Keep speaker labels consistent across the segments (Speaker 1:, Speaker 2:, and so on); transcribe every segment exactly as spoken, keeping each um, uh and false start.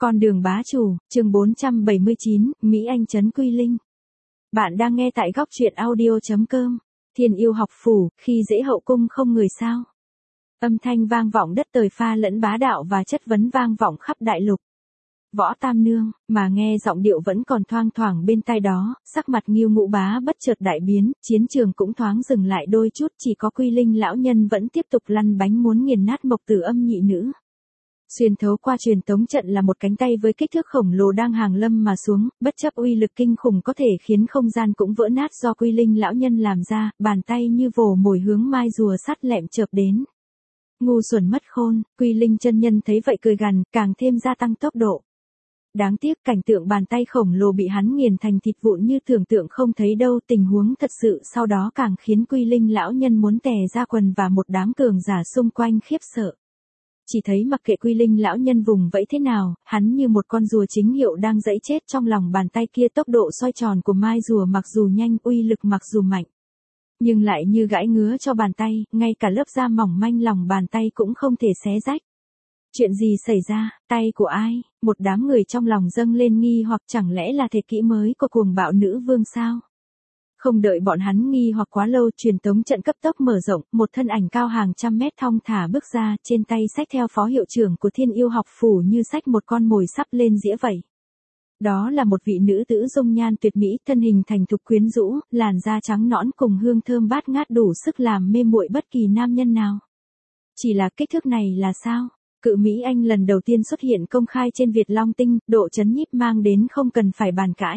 Speaker 1: Con đường bá chủ, chương bốn trăm bảy mươi chín, Mỹ Anh trấn Quy Linh. Bạn đang nghe tại góc truyện audio chấm com. Thiên yêu học phủ, khi dễ hậu cung không người sao. Âm thanh vang vọng đất trời pha lẫn bá đạo và chất vấn vang vọng khắp đại lục. Võ Tam Nương, mà nghe giọng điệu vẫn còn thoang thoảng bên tai đó, sắc mặt Ngưu Ngũ Bá bất chợt đại biến, chiến trường cũng thoáng dừng lại đôi chút, chỉ có Quy Linh lão nhân vẫn tiếp tục lăn bánh muốn nghiền nát Mộc Tử Âm nhị nữ. Xuyên thấu qua truyền tống trận là một cánh tay với kích thước khổng lồ đang hàng lâm mà xuống, bất chấp uy lực kinh khủng có thể khiến không gian cũng vỡ nát do Quy Linh lão nhân làm ra, bàn tay như vồ mồi hướng mai rùa sắt lẹm chợp đến. Ngu xuẩn mất khôn, Quy Linh chân nhân thấy vậy cười gằn, càng thêm gia tăng tốc độ. Đáng tiếc cảnh tượng bàn tay khổng lồ bị hắn nghiền thành thịt vụn như tưởng tượng không thấy đâu, tình huống thật sự sau đó càng khiến Quy Linh lão nhân muốn tè ra quần và một đám cường giả xung quanh khiếp sợ. Chỉ thấy mặc kệ Quy Linh lão nhân vùng vẫy thế nào, hắn như một con rùa chính hiệu đang dẫy chết trong lòng bàn tay kia, tốc độ xoay tròn của mai rùa mặc dù nhanh, uy lực mặc dù mạnh, nhưng lại như gãi ngứa cho bàn tay, ngay cả lớp da mỏng manh lòng bàn tay cũng không thể xé rách. Chuyện gì xảy ra, tay của ai? Một đám người trong lòng dâng lên nghi hoặc, chẳng lẽ là thế kỹ mới của cuồng bạo nữ vương sao? Không đợi bọn hắn nghi hoặc quá lâu, truyền tống trận cấp tốc mở rộng, một thân ảnh cao hàng trăm mét thong thả bước ra, trên tay xách theo phó hiệu trưởng của Thiên Yêu học phủ như xách một con mồi sắp lên dĩa vậy. Đó là một vị nữ tử dung nhan tuyệt mỹ, thân hình thành thục quyến rũ, làn da trắng nõn cùng hương thơm bát ngát đủ sức làm mê muội bất kỳ nam nhân nào. Chỉ là kích thước này là sao? Cự Mỹ Anh lần đầu tiên xuất hiện công khai trên Việt Long Tinh, độ chấn nhiếp mang đến không cần phải bàn cãi.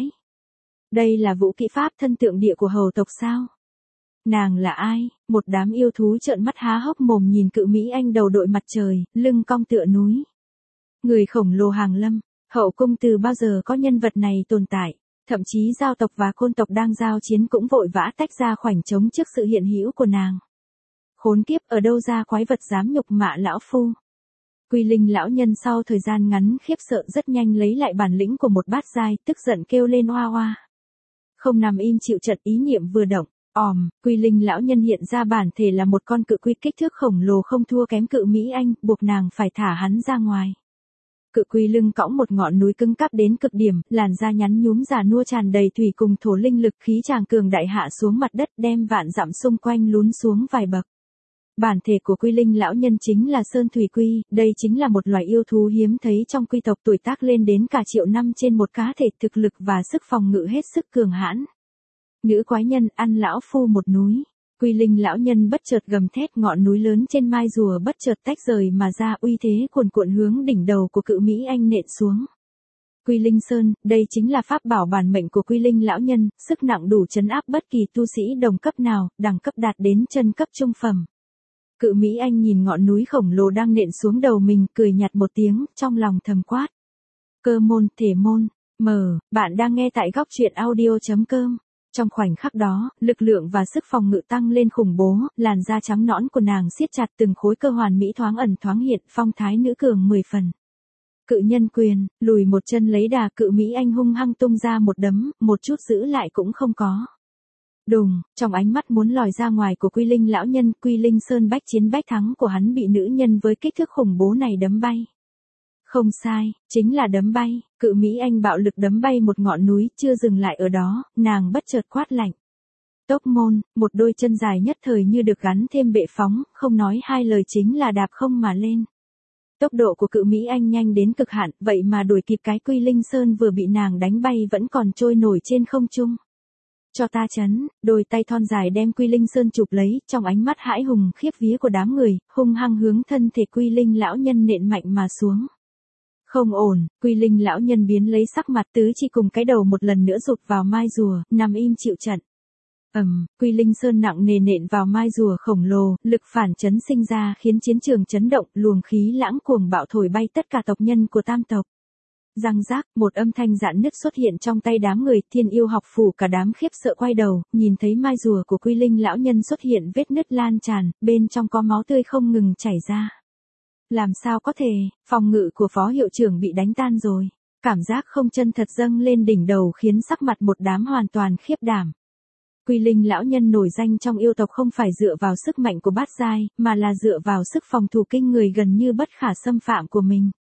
Speaker 1: Đây là vũ kỹ pháp thân tượng địa của hầu tộc sao? Nàng là ai? Một đám yêu thú trợn mắt há hốc mồm nhìn Cự Mỹ Anh đầu đội mặt trời, lưng cong tựa núi. Người khổng lồ hàng lâm, hậu cung từ bao giờ có nhân vật này tồn tại, thậm chí giao tộc và côn tộc đang giao chiến cũng vội vã tách ra khoảnh trống trước sự hiện hữu của nàng. Khốn kiếp, ở đâu ra quái vật dám nhục mạ lão phu? Quy Linh lão nhân sau thời gian ngắn khiếp sợ rất nhanh lấy lại bản lĩnh của một bát giai, tức giận kêu lên oa oa. Không nằm im chịu trận, ý niệm vừa động, òm, Quy Linh lão nhân hiện ra bản thể là một con cự quy kích thước khổng lồ không thua kém Cự Mỹ Anh, buộc nàng phải thả hắn ra ngoài. Cự quy lưng cõng một ngọn núi cứng cáp đến cực điểm, làn da nhắn nhúm già nua tràn đầy thủy cùng thổ linh lực, khí tràng cường đại hạ xuống mặt đất, đem vạn dặm xung quanh lún xuống vài bậc. Bản thể của Quy Linh lão nhân chính là Sơn Thủy Quy, đây chính là một loài yêu thú hiếm thấy trong quy tộc, tuổi tác lên đến cả triệu năm trên một cá thể, thực lực và sức phòng ngự hết sức cường hãn. Nữ quái nhân, ăn lão phu một núi. Quy Linh lão nhân bất chợt gầm thét, ngọn núi lớn trên mai rùa bất chợt tách rời mà ra, uy thế cuồn cuộn hướng đỉnh đầu của Cự Mỹ Anh nện xuống. Quy Linh Sơn, đây chính là pháp bảo bản mệnh của Quy Linh lão nhân, sức nặng đủ trấn áp bất kỳ tu sĩ đồng cấp nào, đẳng cấp đạt đến chân cấp trung phẩm. Cự Mỹ Anh nhìn ngọn núi khổng lồ đang nện xuống đầu mình, cười nhạt một tiếng, trong lòng thầm quát. Cơ môn, thể môn, mờ, bạn đang nghe tại góc truyện audio chấm com. Trong khoảnh khắc đó, lực lượng và sức phòng ngự tăng lên khủng bố, làn da trắng nõn của nàng siết chặt, từng khối cơ hoàn mỹ thoáng ẩn thoáng hiện, phong thái nữ cường mười phần. Cự nhân quyền, lùi một chân lấy đà, Cự Mỹ Anh hung hăng tung ra một đấm, một chút giữ lại cũng không có. Đùng, trong ánh mắt muốn lòi ra ngoài của Quy Linh lão nhân, Quy Linh Sơn bách chiến bách thắng của hắn bị nữ nhân với kích thước khủng bố này đấm bay. Không sai, chính là đấm bay. Cự Mỹ Anh bạo lực đấm bay một ngọn núi, chưa dừng lại ở đó, nàng bất chợt quát lạnh. Tốc môn, một đôi chân dài nhất thời như được gắn thêm bệ phóng, không nói hai lời chính là đạp không mà lên. Tốc độ của Cự Mỹ Anh nhanh đến cực hạn, vậy mà đuổi kịp cái Quy Linh Sơn vừa bị nàng đánh bay vẫn còn trôi nổi trên không trung. Cho ta chấn, đôi tay thon dài đem Quy Linh Sơn chụp lấy, trong ánh mắt hãi hùng khiếp vía của đám người, hung hăng hướng thân thể Quy Linh lão nhân nện mạnh mà xuống. Không ổn, Quy Linh lão nhân biến lấy sắc mặt, tứ chi cùng cái đầu một lần nữa rụt vào mai rùa, nằm im chịu trận. Ầm, um, Quy Linh Sơn nặng nề nện vào mai rùa khổng lồ, lực phản chấn sinh ra khiến chiến trường chấn động, luồng khí lãng cuồng bạo thổi bay tất cả tộc nhân của tam tộc. Răng rác, một âm thanh rạn nứt xuất hiện trong tay đám người, Thiên Yêu học phủ cả đám khiếp sợ quay đầu, nhìn thấy mai rùa của Quy Linh lão nhân xuất hiện vết nứt lan tràn, bên trong có máu tươi không ngừng chảy ra. Làm sao có thể, phòng ngự của phó hiệu trưởng bị đánh tan rồi. Cảm giác không chân thật dâng lên đỉnh đầu khiến sắc mặt một đám hoàn toàn khiếp đảm. Quy Linh lão nhân nổi danh trong yêu tộc không phải dựa vào sức mạnh của bát giai, mà là dựa vào sức phòng thủ kinh người gần như bất khả xâm phạm của mình.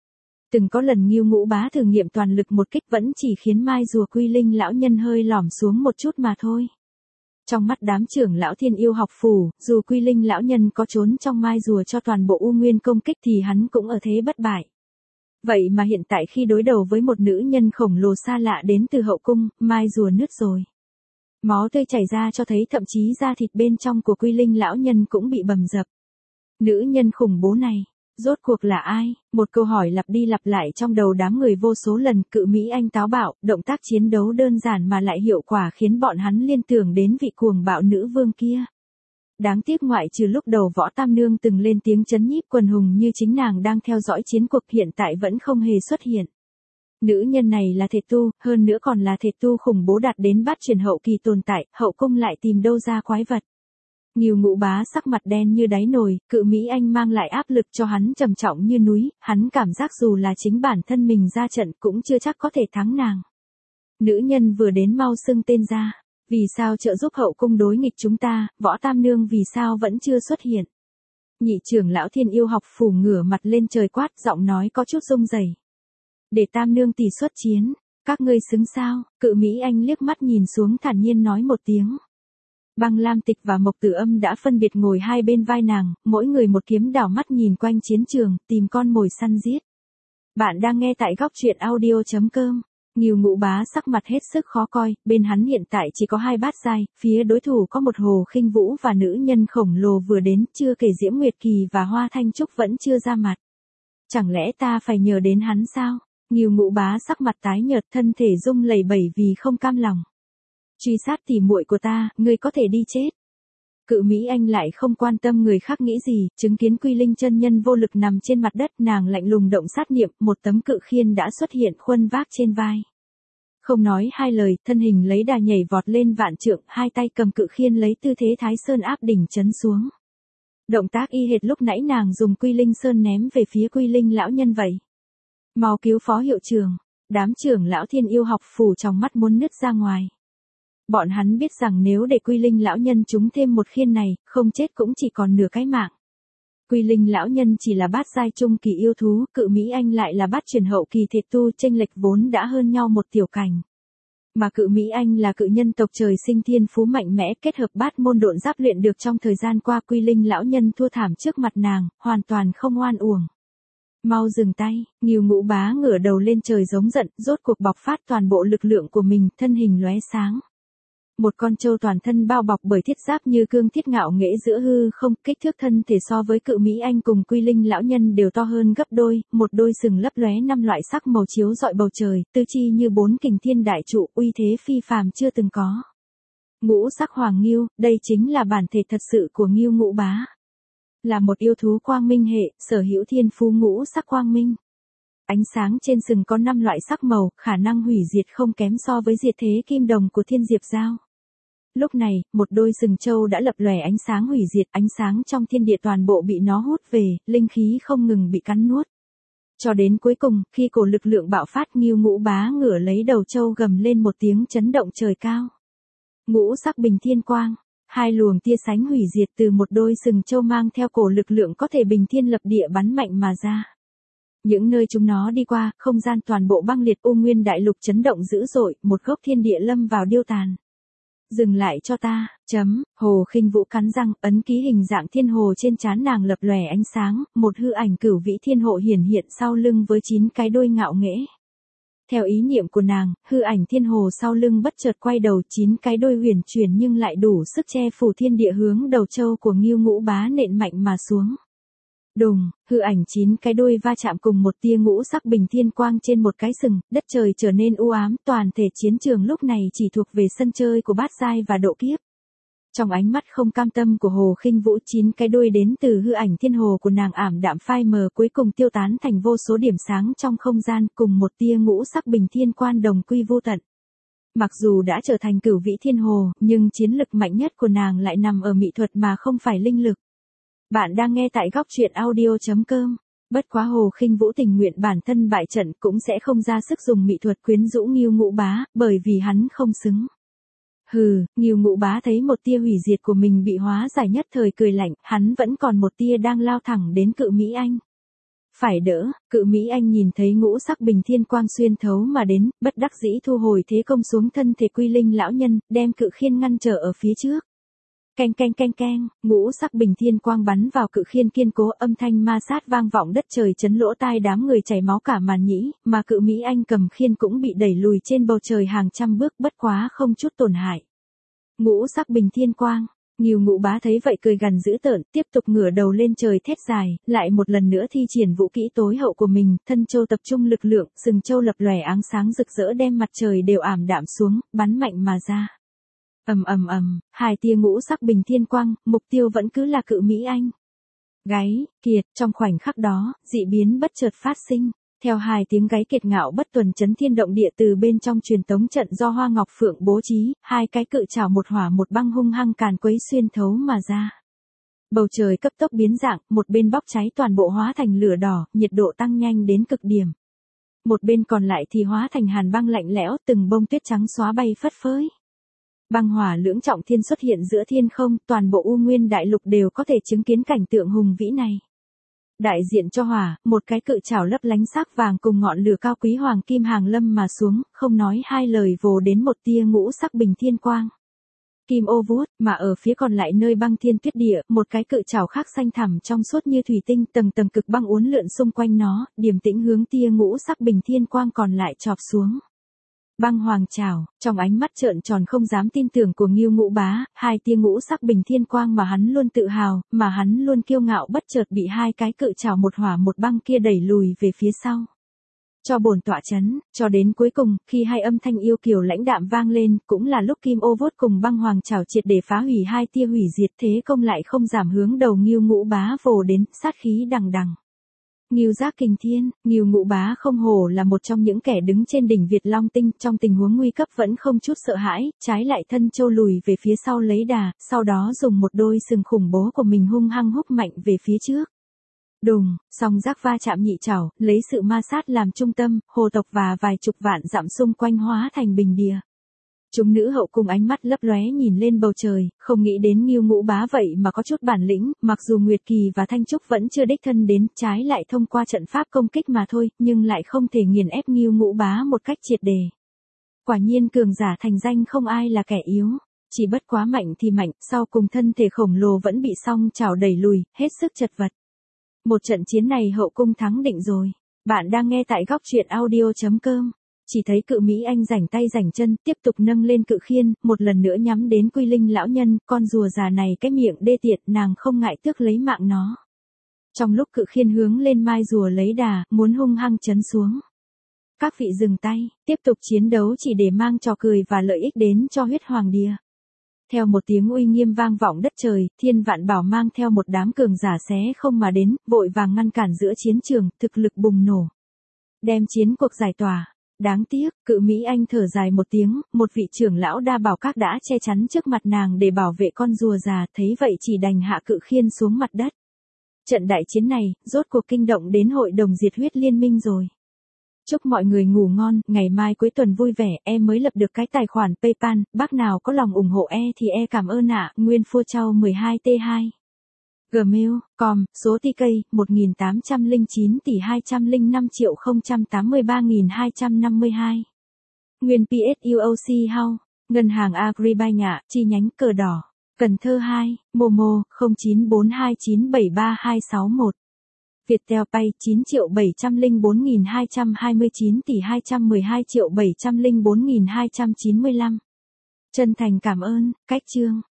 Speaker 1: Từng có lần Ngưu Ngũ Bá thử nghiệm toàn lực một kích vẫn chỉ khiến mai rùa Quy Linh lão nhân hơi lỏm xuống một chút mà thôi. Trong mắt đám trưởng lão Thiên Yêu học phủ, dù Quy Linh lão nhân có trốn trong mai rùa cho toàn bộ U Nguyên công kích thì hắn cũng ở thế bất bại. Vậy mà hiện tại khi đối đầu với một nữ nhân khổng lồ xa lạ đến từ hậu cung, mai rùa nứt rồi. Máu tươi chảy ra cho thấy thậm chí da thịt bên trong của Quy Linh lão nhân cũng bị bầm dập. Nữ nhân khủng bố này, rốt cuộc là ai? Một câu hỏi lặp đi lặp lại trong đầu đám người vô số lần. Cự Mỹ Anh táo bạo, động tác chiến đấu đơn giản mà lại hiệu quả khiến bọn hắn liên tưởng đến vị cuồng bạo nữ vương kia. Đáng tiếc ngoại trừ lúc đầu Võ Tam Nương từng lên tiếng chấn nhiếp quần hùng như chính nàng đang theo dõi chiến cuộc hiện tại vẫn không hề xuất hiện. Nữ nhân này là thể tu, hơn nữa còn là thể tu khủng bố đạt đến bát truyền hậu kỳ tồn tại, hậu cung lại tìm đâu ra quái vật. Ngưu Ngũ Bá sắc mặt đen như đáy nồi, Cự Mỹ Anh mang lại áp lực cho hắn trầm trọng như núi, hắn cảm giác dù là chính bản thân mình ra trận cũng chưa chắc có thể thắng nàng. Nữ nhân vừa đến mau xưng tên ra, vì sao trợ giúp hậu cung đối nghịch chúng ta, Võ Tam Nương vì sao vẫn chưa xuất hiện. Nhị trưởng lão Thiên Yêu học phủ ngửa mặt lên trời quát, giọng nói có chút rung rẩy. Để Tam Nương tỷ xuất chiến, các ngươi xứng sao? Cự Mỹ Anh liếc mắt nhìn xuống thản nhiên nói một tiếng. Băng Lam Tịch và Mộc Tử Âm đã phân biệt ngồi hai bên vai nàng, mỗi người một kiếm đảo mắt nhìn quanh chiến trường, tìm con mồi săn giết. Bạn đang nghe tại góc truyện audio chấm com. Ngưu Ngũ Bá sắc mặt hết sức khó coi, bên hắn hiện tại chỉ có hai bát giai, phía đối thủ có một Hồ Khinh Vũ và nữ nhân khổng lồ vừa đến, chưa kể Diễm Nguyệt Kỳ và Hoa Thanh Trúc vẫn chưa ra mặt. Chẳng lẽ ta phải nhờ đến hắn sao? Ngưu Ngũ Bá sắc mặt tái nhợt, thân thể rung lẩy bẩy vì không cam lòng. Truy sát tỉ muội của ta, ngươi có thể đi chết. Cự Mỹ Anh lại không quan tâm người khác nghĩ gì, chứng kiến Quy Linh chân nhân vô lực nằm trên mặt đất, nàng lạnh lùng động sát niệm, một tấm cự khiên đã xuất hiện khuân vác trên vai. Không nói hai lời, thân hình lấy đà nhảy vọt lên vạn trượng, hai tay cầm cự khiên lấy tư thế Thái Sơn áp đỉnh chấn xuống. Động tác y hệt lúc nãy nàng dùng Quy Linh Sơn ném về phía Quy Linh lão nhân vậy. Mau cứu phó hiệu trưởng, đám trưởng lão Thiên Yêu học phủ trong mắt muốn nứt ra ngoài. Bọn hắn biết rằng nếu để Quy Linh lão nhân trúng thêm một khiên này, không chết cũng chỉ còn nửa cái mạng. Quy Linh lão nhân chỉ là bát giai trung kỳ yêu thú, Cự Mỹ Anh lại là bát truyền hậu kỳ thể tu, chênh lệch vốn đã hơn nhau một tiểu cảnh. Mà Cự Mỹ Anh là cự nhân tộc trời sinh thiên phú mạnh mẽ, kết hợp bát môn độn giáp luyện được trong thời gian qua. Quy Linh lão nhân thua thảm trước mặt nàng, hoàn toàn không oan uổng. Mau dừng tay, Ngưu Ngũ Bá ngửa đầu lên trời giống giận, rốt cuộc bộc phát toàn bộ lực lượng của mình, thân hình lóe sáng. Một con trâu toàn thân bao bọc bởi thiết giáp như cương thiết ngạo nghễ giữa hư không, kích thước thân thể so với Cự Mỹ Anh cùng Quy Linh lão nhân đều to hơn gấp đôi, một đôi sừng lấp lóe năm loại sắc màu chiếu rọi bầu trời, tư chi như bốn kình thiên đại trụ, uy thế phi phàm chưa từng có. Ngũ sắc hoàng ngưu, đây chính là bản thể thật sự của Ngưu Ngũ Bá. Là một yêu thú quang minh hệ, sở hữu thiên phú ngũ sắc quang minh. Ánh sáng trên sừng có năm loại sắc màu, khả năng hủy diệt không kém so với diệt thế kim đồng của Thiên Diệp Giao. Lúc này, một đôi sừng trâu đã lập lòe ánh sáng hủy diệt, ánh sáng trong thiên địa toàn bộ bị nó hút về, linh khí không ngừng bị cắn nuốt. Cho đến cuối cùng, khi cổ lực lượng bạo phát, Ngưu Ngũ Bá ngửa lấy đầu trâu gầm lên một tiếng chấn động trời cao. Ngũ sắc bình thiên quang, hai luồng tia sánh hủy diệt từ một đôi sừng trâu mang theo cổ lực lượng có thể bình thiên lập địa bắn mạnh mà ra. Những nơi chúng nó đi qua, không gian toàn bộ băng liệt, U Nguyên đại lục chấn động dữ dội, một gốc thiên địa lâm vào điêu tàn. Dừng lại cho ta, chấm, Hồ Khinh Vũ cắn răng, ấn ký hình dạng thiên hồ trên trán nàng lập lòe ánh sáng, một hư ảnh cửu vĩ thiên hộ hiển hiện sau lưng với chín cái đuôi ngạo nghễ. Theo ý niệm của nàng, hư ảnh thiên hồ sau lưng bất chợt quay đầu, chín cái đuôi huyền chuyển nhưng lại đủ sức che phủ thiên địa hướng đầu trâu của Ngưu Ngũ Bá nện mạnh mà xuống. Đùng, hư ảnh chín cái đuôi va chạm cùng một tia ngũ sắc bình thiên quang trên một cái sừng, đất trời trở nên u ám, toàn thể chiến trường lúc này chỉ thuộc về sân chơi của bát giai và độ kiếp. Trong ánh mắt không cam tâm của Hồ Khinh Vũ, chín cái đuôi đến từ hư ảnh thiên hồ của nàng ảm đạm phai mờ, cuối cùng tiêu tán thành vô số điểm sáng trong không gian, cùng một tia ngũ sắc bình thiên quan đồng quy vô tận. Mặc dù đã trở thành cửu vĩ thiên hồ, nhưng chiến lực mạnh nhất của nàng lại nằm ở mỹ thuật mà không phải linh lực. Bạn đang nghe tại góc truyện audio chấm com. Bất quá Hồ Khinh Vũ tình nguyện bản thân bại trận cũng sẽ không ra sức dùng mỹ thuật quyến rũ Ngưu Ngũ Bá, bởi vì hắn không xứng. Hừ, Ngưu Ngũ Bá thấy một tia hủy diệt của mình bị hóa giải nhất thời cười lạnh, hắn vẫn còn một tia đang lao thẳng đến Cự Mỹ Anh. Phải đỡ, Cự Mỹ Anh nhìn thấy ngũ sắc bình thiên quang xuyên thấu mà đến, bất đắc dĩ thu hồi thế công xuống thân thể Quy Linh lão nhân, đem cự khiên ngăn trở ở phía trước. Keng keng keng keng, ngũ sắc bình thiên quang bắn vào cự khiên kiên cố, âm thanh ma sát vang vọng đất trời, chấn lỗ tai đám người chảy máu cả màn nhĩ, mà Cự Mỹ Anh cầm khiên cũng bị đẩy lùi trên bầu trời hàng trăm bước, bất quá không chút tổn hại. Ngũ sắc bình thiên quang. Ngưu Ngũ Bá thấy vậy cười gằn dữ tợn, tiếp tục ngửa đầu lên trời thét dài, lại một lần nữa thi triển vũ kỹ tối hậu của mình, thân châu tập trung lực lượng, sừng châu lập lòe áng sáng rực rỡ đem mặt trời đều ảm đạm xuống, bắn mạnh mà ra. Ầm ầm ầm, hai tia ngũ sắc bình thiên quang, mục tiêu vẫn cứ là Cự Mỹ Anh. Gáy, kiệt, trong khoảnh khắc đó, dị biến bất chợt phát sinh. Theo hai tiếng gáy kiệt ngạo bất tuần chấn thiên động địa từ bên trong truyền tống trận do Hoa Ngọc Phượng bố trí, hai cái cự trảo một hỏa một băng hung hăng càn quấy xuyên thấu mà ra. Bầu trời cấp tốc biến dạng, một bên bốc cháy toàn bộ hóa thành lửa đỏ, nhiệt độ tăng nhanh đến cực điểm. Một bên còn lại thì hóa thành hàn băng lạnh lẽo, từng bông tuyết trắng xóa bay phất phới. Băng hỏa lưỡng trọng thiên xuất hiện giữa thiên không, toàn bộ U Nguyên đại lục đều có thể chứng kiến cảnh tượng hùng vĩ này. Đại diện cho hỏa, một cái cự trảo lấp lánh sắc vàng cùng ngọn lửa cao quý hoàng kim hàng lâm mà xuống, không nói hai lời vồ đến một tia ngũ sắc bình thiên quang. Kim ô vuốt, mà ở phía còn lại nơi băng thiên tuyết địa, một cái cự trảo khác xanh thẳm trong suốt như thủy tinh, tầng tầng cực băng uốn lượn xung quanh nó, điềm tĩnh hướng tia ngũ sắc bình thiên quang còn lại chọc xuống. Băng hoàng trảo, trong ánh mắt trợn tròn không dám tin tưởng của Ngưu Ngũ Bá, hai tia ngũ sắc bình thiên quang mà hắn luôn tự hào, mà hắn luôn kiêu ngạo bất chợt bị hai cái cự trảo một hỏa một băng kia đẩy lùi về phía sau. Cho bổn tọa chấn, cho đến cuối cùng, khi hai âm thanh yêu kiều lãnh đạm vang lên, cũng là lúc Kim ô vuốt cùng băng hoàng trảo triệt để phá hủy hai tia hủy diệt, thế công lại không giảm hướng đầu Ngưu Ngũ Bá vồ đến, sát khí đằng đằng. Ngưu Giác Kình Thiên, Ngưu Ngũ Bá không hổ là một trong những kẻ đứng trên đỉnh Việt Long Tinh, trong tình huống nguy cấp vẫn không chút sợ hãi, trái lại thân châu lùi về phía sau lấy đà, sau đó dùng một đôi sừng khủng bố của mình hung hăng húc mạnh về phía trước. Đùng, song giác va chạm nhị trảo, lấy sự ma sát làm trung tâm, hồ tộc và vài chục vạn dặm xung quanh hóa thành bình địa. Chúng nữ hậu cùng ánh mắt lấp lóe nhìn lên bầu trời, không nghĩ đến Ngưu Ngũ Bá vậy mà có chút bản lĩnh, mặc dù Nguyệt Kỳ và Thanh Trúc vẫn chưa đích thân đến, trái lại thông qua trận pháp công kích mà thôi, nhưng lại không thể nghiền ép Ngưu Ngũ Bá một cách triệt đề. Quả nhiên cường giả thành danh không ai là kẻ yếu, chỉ bất quá mạnh thì mạnh, sau cùng thân thể khổng lồ vẫn bị song chảo đẩy lùi, hết sức chật vật. Một trận chiến này hậu cung thắng định rồi. Bạn đang nghe tại góc truyện audio chấm com. Chỉ thấy Cự Mỹ Anh rảnh tay rảnh chân, tiếp tục nâng lên cự khiên, một lần nữa nhắm đến Quy Linh lão nhân, con rùa già này cái miệng đê tiệt, nàng không ngại tước lấy mạng nó. Trong lúc cự khiên hướng lên mai rùa lấy đà, muốn hung hăng chấn xuống. Các vị dừng tay, tiếp tục chiến đấu chỉ để mang trò cười và lợi ích đến cho huyết hoàng địa. Theo một tiếng uy nghiêm vang vọng đất trời, Thiên Vạn Bảo mang theo một đám cường giả xé không mà đến, vội vàng ngăn cản giữa chiến trường, thực lực bùng nổ. Đem chiến cuộc giải tỏa. Đáng tiếc, Cự Mỹ Anh thở dài một tiếng, một vị trưởng lão đa bảo các đã che chắn trước mặt nàng để bảo vệ con rùa già, thấy vậy chỉ đành hạ cự khiên xuống mặt đất. Trận đại chiến này, rốt cuộc kinh động đến hội đồng diệt huyết liên minh rồi. Chúc mọi người ngủ ngon, ngày mai cuối tuần vui vẻ, em mới lập được cái tài khoản PayPal, bác nào có lòng ủng hộ e thì e cảm ơn ạ, Nguyên Phua Châu mười hai T hai. Gmail, com, số tê ca, một nghìn tám trăm lẻ chín tỷ hai trăm lẻ năm triệu không trăm tám mươi ba nghìn hai trăm năm mươi hai. Nguyên pê ét u ô xê House, Ngân hàng Agribank Nhạ, chi nhánh Cờ Đỏ, Cần Thơ hai, Momo, không chín bốn hai chín bảy ba hai sáu một. Viettel Pay chín triệu bảy trăm lẻ bốn nghìn hai trăm hai mươi chín tỷ hai trăm mười hai triệu bảy trăm lẻ bốn nghìn hai trăm chín mươi lăm. Chân thành cảm ơn, cách chương.